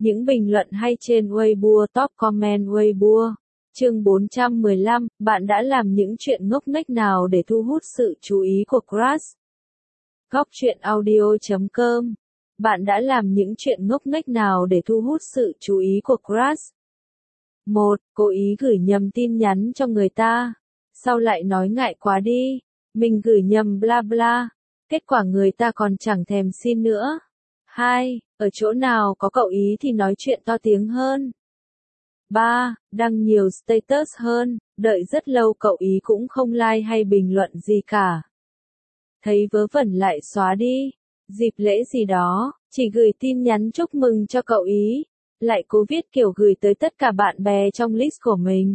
Những bình luận hay trên Weibo, top comment Weibo. Chương 415, bạn đã làm những chuyện ngốc nghếch nào để thu hút sự chú ý của crush? Góc truyện audio.com. Bạn đã làm những chuyện ngốc nghếch nào để thu hút sự chú ý của crush? 1. Cố ý gửi nhầm tin nhắn cho người ta. Sau lại nói ngại quá đi. Mình gửi nhầm bla bla. Kết quả người ta còn chẳng thèm xin nữa. 2. Ở chỗ nào có cậu ý thì nói chuyện to tiếng hơn. 3. Đăng nhiều status hơn, đợi rất lâu cậu ý cũng không like hay bình luận gì cả. Thấy vớ vẩn lại xóa đi. Dịp lễ gì đó, chỉ gửi tin nhắn chúc mừng cho cậu ý, lại cố viết kiểu gửi tới tất cả bạn bè trong list của mình.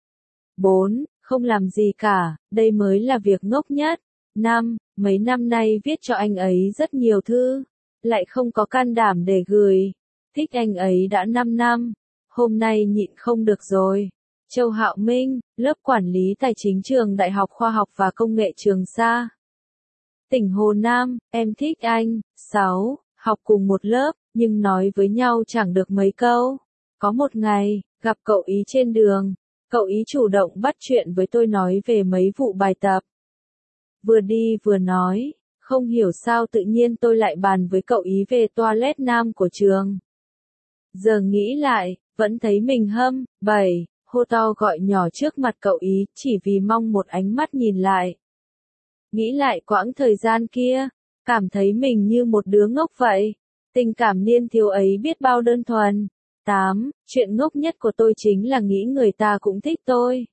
4. Không làm gì cả, đây mới là việc ngốc nhất. 5. Mấy năm nay viết cho anh ấy rất nhiều thư, lại không có can đảm để gửi. Thích anh ấy đã 5 năm, hôm nay nhịn không được rồi. Châu Hạo Minh, lớp quản lý tài chính trường Đại học Khoa học và Công nghệ Trường Sa, tỉnh Hồ Nam, em thích anh. 6. Học cùng một lớp, nhưng nói với nhau chẳng được mấy câu. Có một ngày, gặp cậu ý trên đường, cậu ý chủ động bắt chuyện với tôi nói về mấy vụ bài tập. Vừa đi vừa nói, không hiểu sao tự nhiên tôi lại bàn với cậu ý về toilet nam của trường. Giờ nghĩ lại, vẫn thấy mình hâm. 7. Hô to gọi nhỏ trước mặt cậu ý, chỉ vì mong một ánh mắt nhìn lại. Nghĩ lại quãng thời gian kia, cảm thấy mình như một đứa ngốc vậy. Tình cảm niên thiếu ấy biết bao đơn thuần. 8. Chuyện ngốc nhất của tôi chính là nghĩ người ta cũng thích tôi.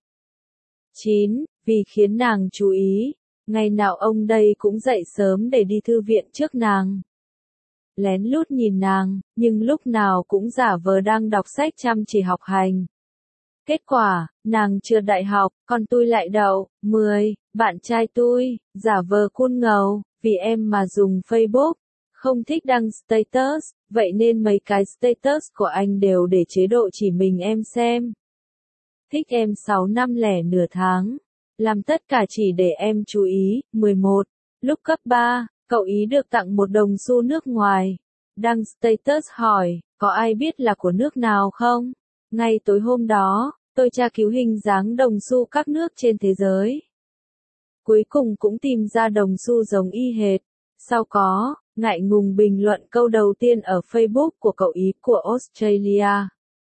9. Vì khiến nàng chú ý, ngày nào ông đây cũng dậy sớm để đi thư viện trước nàng. Lén lút nhìn nàng, nhưng lúc nào cũng giả vờ đang đọc sách chăm chỉ học hành. Kết quả, nàng trượt đại học, còn tôi lại đậu. 10. Bạn trai tôi, giả vờ cool ngầu, vì em mà dùng Facebook, không thích đăng status, vậy nên mấy cái status của anh đều để chế độ chỉ mình em xem. Thích em 6 năm lẻ nửa tháng, làm tất cả chỉ để em chú ý. 11. Lúc cấp 3, cậu ý được tặng một đồng xu nước ngoài. Đăng status hỏi, có ai biết là của nước nào không? Ngay tối hôm đó, tôi tra cứu hình dáng đồng xu các nước trên thế giới. Cuối cùng cũng tìm ra đồng xu giống y hệt. Sau có, ngại ngùng bình luận câu đầu tiên ở Facebook của cậu ý của Australia.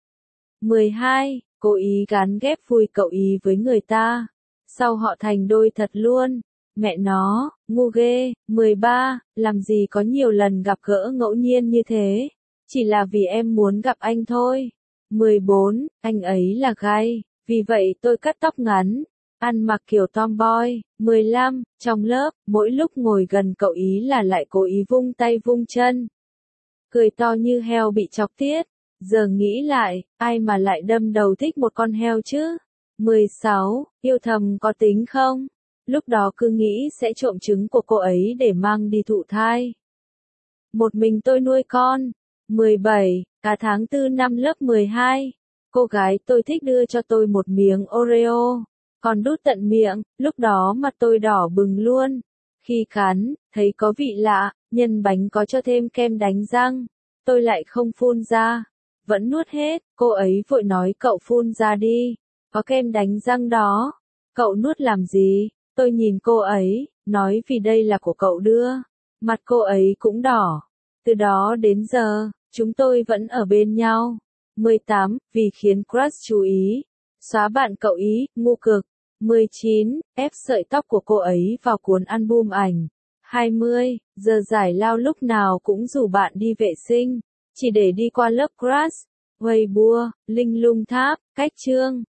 12. Cố ý gán ghép vui cậu ý với người ta. Sau họ thành đôi thật luôn. Mẹ nó, ngu ghê. 13. Làm gì có nhiều lần gặp gỡ ngẫu nhiên như thế. Chỉ là vì em muốn gặp anh thôi. 14. Anh ấy là gay, vì vậy tôi cắt tóc ngắn, ăn mặc kiểu tomboy. 15. Trong lớp, mỗi lúc ngồi gần cậu ý là lại cố ý vung tay vung chân, cười to như heo bị chọc tiết. Giờ nghĩ lại, ai mà lại đâm đầu thích một con heo chứ? 16. Yêu thầm có tính không? Lúc đó cứ nghĩ sẽ trộm trứng của cô ấy để mang đi thụ thai. Một mình tôi nuôi con. 17. Cả tháng 4 năm lớp 12, cô gái tôi thích đưa cho tôi một miếng Oreo, còn đút tận miệng, lúc đó mặt tôi đỏ bừng luôn. Khi cắn, thấy có vị lạ, nhân bánh có cho thêm kem đánh răng, tôi lại không phun ra, vẫn nuốt hết. Cô ấy vội nói cậu phun ra đi, có kem đánh răng đó, cậu nuốt làm gì? Tôi nhìn cô ấy, nói vì đây là của cậu đưa. Mặt cô ấy cũng đỏ. Từ đó đến giờ, chúng tôi vẫn ở bên nhau. 18. Vì khiến crush chú ý, xóa bạn cậu ý, ngu cực. 19. Ép sợi tóc của cô ấy vào cuốn album ảnh. 20. Giờ giải lao lúc nào cũng rủ bạn đi vệ sinh, chỉ để đi qua lớp crush. Weibo, Linh Lung Tháp, cách chương.